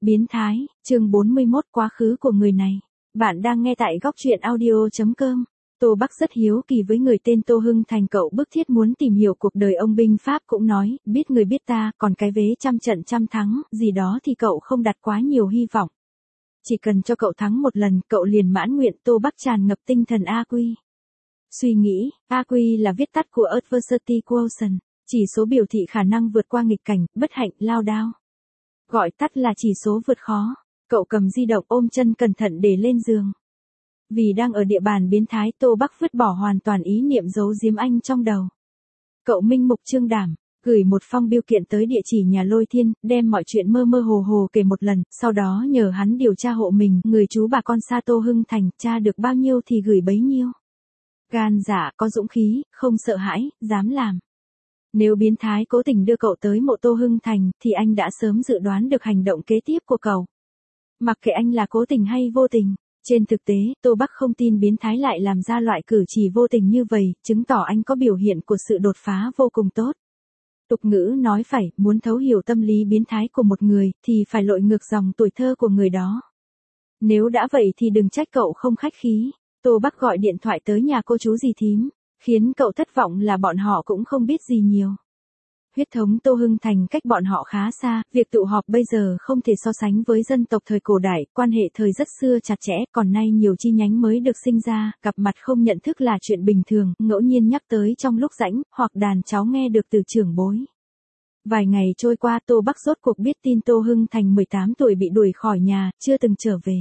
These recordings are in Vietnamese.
Biến thái, chương 41 quá khứ của người này. Bạn đang nghe tại góc truyện audio.com. Tô Bắc rất hiếu kỳ với người tên Tô Hưng Thành, cậu bức thiết muốn tìm hiểu cuộc đời ông binh Pháp, cũng nói, biết người biết ta, còn cái vế trăm trận trăm thắng, gì đó thì cậu không đặt quá nhiều hy vọng. Chỉ cần cho cậu thắng một lần, cậu liền mãn nguyện. Tô Bắc tràn ngập tinh thần AQ. Suy nghĩ, AQ là viết tắt của Adversity Quotient, chỉ số biểu thị khả năng vượt qua nghịch cảnh, bất hạnh, lao đao. Gọi tắt là chỉ số vượt khó. Cậu cầm di động ôm chân cẩn thận để lên giường. Vì đang ở địa bàn biến thái, Tô Bắc vứt bỏ hoàn toàn ý niệm giấu giếm anh trong đầu. Cậu minh mục trương đảm, gửi một phong bưu kiện tới địa chỉ nhà Lôi Thiên, đem mọi chuyện mơ mơ hồ hồ kể một lần, sau đó nhờ hắn điều tra hộ mình, người chú bà con xa Tô Hưng Thành, tra được bao nhiêu thì gửi bấy nhiêu. Gan dạ, có dũng khí, không sợ hãi, dám làm. Nếu biến thái cố tình đưa cậu tới mộ Tô Hưng Thành, thì anh đã sớm dự đoán được hành động kế tiếp của cậu. Mặc kệ anh là cố tình hay vô tình. Trên thực tế, Tô Bắc không tin biến thái lại làm ra loại cử chỉ vô tình như vậy, chứng tỏ anh có biểu hiện của sự đột phá vô cùng tốt. Tục ngữ nói phải, muốn thấu hiểu tâm lý biến thái của một người, thì phải lội ngược dòng tuổi thơ của người đó. Nếu đã vậy thì đừng trách cậu không khách khí. Tô Bắc gọi điện thoại tới nhà cô chú dì thím, khiến cậu thất vọng là bọn họ cũng không biết gì nhiều. Huyết thống Tô Hưng Thành cách bọn họ khá xa, việc tụ họp bây giờ không thể so sánh với dân tộc thời cổ đại, quan hệ thời rất xưa chặt chẽ, còn nay nhiều chi nhánh mới được sinh ra, gặp mặt không nhận thức là chuyện bình thường, ngẫu nhiên nhắc tới trong lúc rảnh, hoặc đàn cháu nghe được từ trưởng bối. Vài ngày trôi qua, Tô Bắc rốt cuộc biết tin Tô Hưng Thành 18 tuổi bị đuổi khỏi nhà, chưa từng trở về.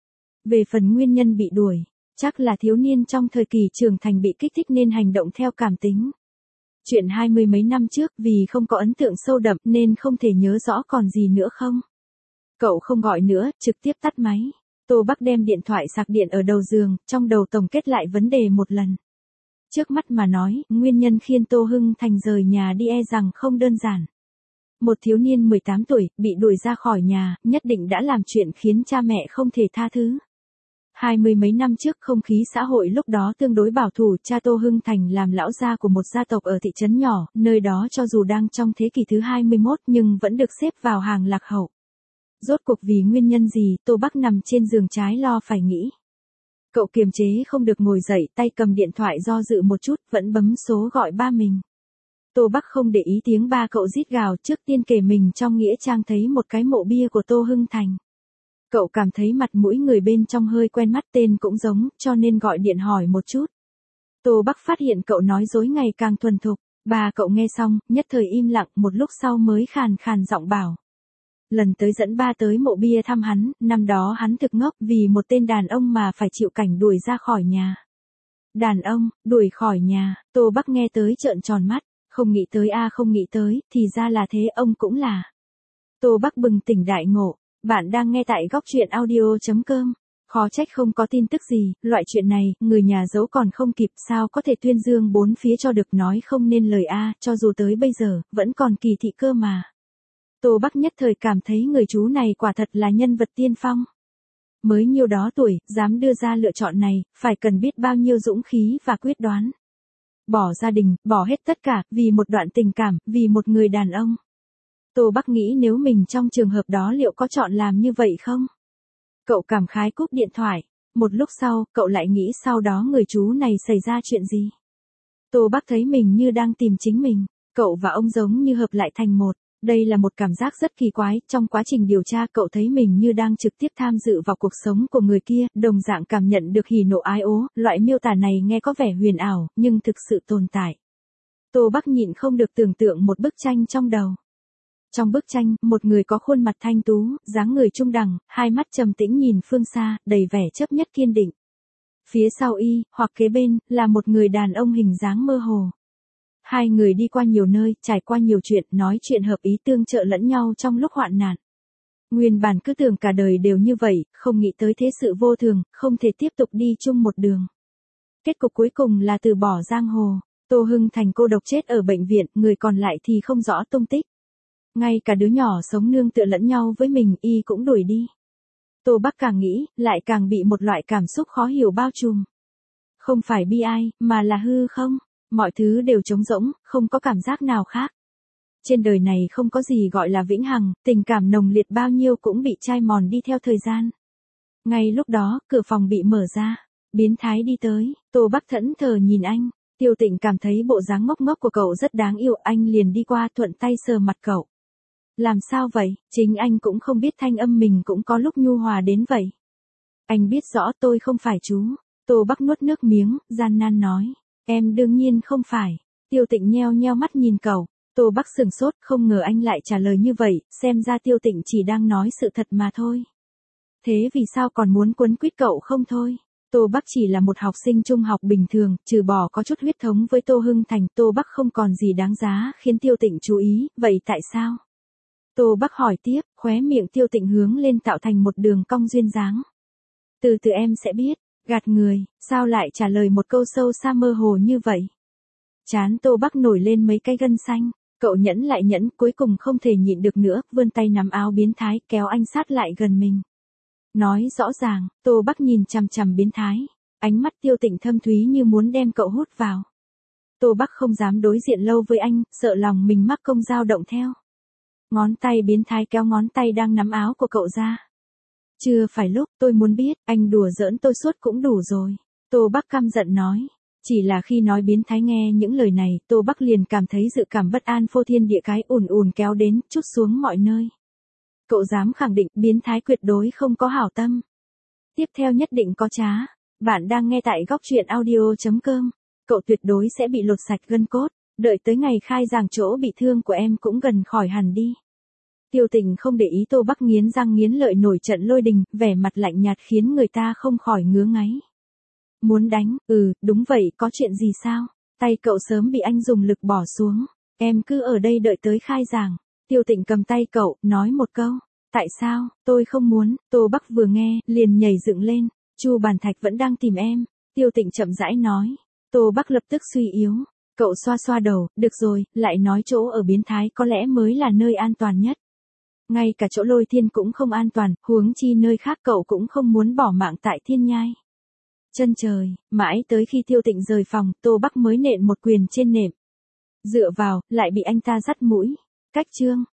Về phần nguyên nhân bị đuổi, chắc là thiếu niên trong thời kỳ trưởng thành bị kích thích nên hành động theo cảm tính. Chuyện 20 mấy năm trước, vì không có ấn tượng sâu đậm nên không thể nhớ rõ còn gì nữa không. Cậu không gọi nữa, trực tiếp tắt máy. Tô Bắc đem điện thoại sạc điện ở đầu giường, trong đầu tổng kết lại vấn đề một lần. Trước mắt mà nói, nguyên nhân khiến Tô Hưng Thành rời nhà đi e rằng không đơn giản. Một thiếu niên 18 tuổi, bị đuổi ra khỏi nhà, nhất định đã làm chuyện khiến cha mẹ không thể tha thứ. 20 mấy năm trước, không khí xã hội lúc đó tương đối bảo thủ, cha Tô Hưng Thành làm lão gia của một gia tộc ở thị trấn nhỏ, nơi đó cho dù đang trong thế kỷ thứ 21 nhưng vẫn được xếp vào hàng lạc hậu. Rốt cuộc vì nguyên nhân gì, Tô Bắc nằm trên giường trái lo phải nghĩ. Cậu kiềm chế không được ngồi dậy, tay cầm điện thoại do dự một chút, vẫn bấm số gọi ba mình. Tô Bắc không để ý tiếng ba cậu rít gào, trước tiên kể mình trong nghĩa trang thấy một cái mộ bia của Tô Hưng Thành. Cậu cảm thấy mặt mũi người bên trong hơi quen mắt, tên cũng giống, cho nên gọi điện hỏi một chút. Tô Bắc phát hiện cậu nói dối ngày càng thuần thục. Bà cậu nghe xong, nhất thời im lặng, một lúc sau mới khàn khàn giọng bảo. Lần tới dẫn ba tới mộ bia thăm hắn, năm đó hắn thực ngốc vì một tên đàn ông mà phải chịu cảnh đuổi ra khỏi nhà. Đàn ông, đuổi khỏi nhà, Tô Bắc nghe tới trợn tròn mắt, không nghĩ tới không nghĩ tới, thì ra là thế, ông cũng là. Tô Bắc bừng tỉnh đại ngộ. Bạn đang nghe tại góc truyện audio.com. Khó trách không có tin tức gì, loại chuyện này, người nhà giấu còn không kịp, sao có thể tuyên dương bốn phía cho được, nói không nên lời cho dù tới bây giờ, vẫn còn kỳ thị cơ mà. Tô Bắc nhất thời cảm thấy người chú này quả thật là nhân vật tiên phong. Mới nhiêu đó tuổi, dám đưa ra lựa chọn này, phải cần biết bao nhiêu dũng khí và quyết đoán. Bỏ gia đình, bỏ hết tất cả, vì một đoạn tình cảm, vì một người đàn ông. Tô Bắc nghĩ nếu mình trong trường hợp đó liệu có chọn làm như vậy không? Cậu cảm khái cúp điện thoại. Một lúc sau, cậu lại nghĩ sau đó người chú này xảy ra chuyện gì? Tô Bắc thấy mình như đang tìm chính mình. Cậu và ông giống như hợp lại thành một. Đây là một cảm giác rất kỳ quái. Trong quá trình điều tra, cậu thấy mình như đang trực tiếp tham dự vào cuộc sống của người kia, đồng dạng cảm nhận được hỉ nộ ái ố. Loại miêu tả này nghe có vẻ huyền ảo, nhưng thực sự tồn tại. Tô Bắc nhịn không được tưởng tượng một bức tranh trong đầu. Trong bức tranh, một người có khuôn mặt thanh tú, dáng người trung đẳng, hai mắt trầm tĩnh nhìn phương xa, đầy vẻ chấp nhất kiên định. Phía sau hoặc kế bên, là một người đàn ông hình dáng mơ hồ. Hai người đi qua nhiều nơi, trải qua nhiều chuyện, nói chuyện hợp ý, tương trợ lẫn nhau trong lúc hoạn nạn. Nguyên bản cứ tưởng cả đời đều như vậy, không nghĩ tới thế sự vô thường, không thể tiếp tục đi chung một đường. Kết cục cuối cùng là từ bỏ giang hồ. Tô Hưng Thành cô độc chết ở bệnh viện, người còn lại thì không rõ tung tích. Ngay cả đứa nhỏ sống nương tựa lẫn nhau với mình, cũng đuổi đi. Tô Bắc càng nghĩ, lại càng bị một loại cảm xúc khó hiểu bao trùm. Không phải bi ai, mà là hư không. Mọi thứ đều trống rỗng, không có cảm giác nào khác. Trên đời này không có gì gọi là vĩnh hằng, tình cảm nồng liệt bao nhiêu cũng bị chai mòn đi theo thời gian. Ngay lúc đó, cửa phòng bị mở ra. Biến thái đi tới, Tô Bắc thẫn thờ nhìn anh. Tiêu Tịnh cảm thấy bộ dáng ngốc ngốc của cậu rất đáng yêu, anh liền đi qua thuận tay sờ mặt cậu. Làm sao vậy, chính anh cũng không biết thanh âm mình cũng có lúc nhu hòa đến vậy. Anh biết rõ tôi không phải chú. Tô Bắc nuốt nước miếng, gian nan nói. Em đương nhiên không phải. Tiêu Tịnh nheo nheo mắt nhìn cậu. Tô Bắc sừng sốt, không ngờ anh lại trả lời như vậy, xem ra Tiêu Tịnh chỉ đang nói sự thật mà thôi. Thế vì sao còn muốn quấn quýt cậu không thôi? Tô Bắc chỉ là một học sinh trung học bình thường, trừ bỏ có chút huyết thống với Tô Hưng Thành, Tô Bắc không còn gì đáng giá khiến Tiêu Tịnh chú ý, vậy tại sao? Tô Bắc hỏi tiếp, khóe miệng Tiêu Tịnh hướng lên tạo thành một đường cong duyên dáng. Từ từ em sẽ biết, gạt người, sao lại trả lời một câu sâu xa mơ hồ như vậy? Trán Tô Bắc nổi lên mấy cái gân xanh, cậu nhẫn lại nhẫn, cuối cùng không thể nhịn được nữa, vươn tay nắm áo biến thái, kéo anh sát lại gần mình. Nói rõ ràng, Tô Bắc nhìn chằm chằm biến thái, ánh mắt Tiêu Tịnh thâm thúy như muốn đem cậu hút vào. Tô Bắc không dám đối diện lâu với anh, sợ lòng mình mắc công dao động theo. Ngón tay biến thái kéo ngón tay đang nắm áo của cậu ra. Chưa phải lúc, tôi muốn biết, anh đùa giỡn tôi suốt cũng đủ rồi. Tô Bắc căm giận nói. Chỉ là khi nói biến thái nghe những lời này, Tô Bắc liền cảm thấy dự cảm bất an phô thiên địa cái ùn ùn kéo đến, trút xuống mọi nơi. Cậu dám khẳng định biến thái tuyệt đối không có hảo tâm. Tiếp theo nhất định có trá. Bạn đang nghe tại góc truyện audio.com. Cậu tuyệt đối sẽ bị lột sạch gân cốt. Đợi tới ngày khai giảng chỗ bị thương của em cũng gần khỏi hẳn đi. Tiêu Tịnh không để ý Tô Bắc nghiến răng nghiến lợi nổi trận lôi đình, vẻ mặt lạnh nhạt khiến người ta không khỏi ngứa ngáy. Muốn đánh, đúng vậy, có chuyện gì sao? Tay cậu sớm bị anh dùng lực bỏ xuống. Em cứ ở đây đợi tới khai giảng. Tiêu Tịnh cầm tay cậu, nói một câu. Tại sao, tôi không muốn. Tô Bắc vừa nghe, liền nhảy dựng lên. Chu Bàn Thạch vẫn đang tìm em. Tiêu Tịnh chậm rãi nói. Tô Bắc lập tức suy yếu. Cậu xoa xoa đầu, được rồi, lại nói chỗ ở biến thái có lẽ mới là nơi an toàn nhất. Ngay cả chỗ Lôi Thiên cũng không an toàn, huống chi nơi khác cậu cũng không muốn bỏ mạng tại Thiên Nhai. Chân trời, mãi tới khi Tiêu Tịnh rời phòng, Tô Bắc mới nện một quyền trên nệm. Dựa vào, lại bị anh ta dắt mũi. Cách chương.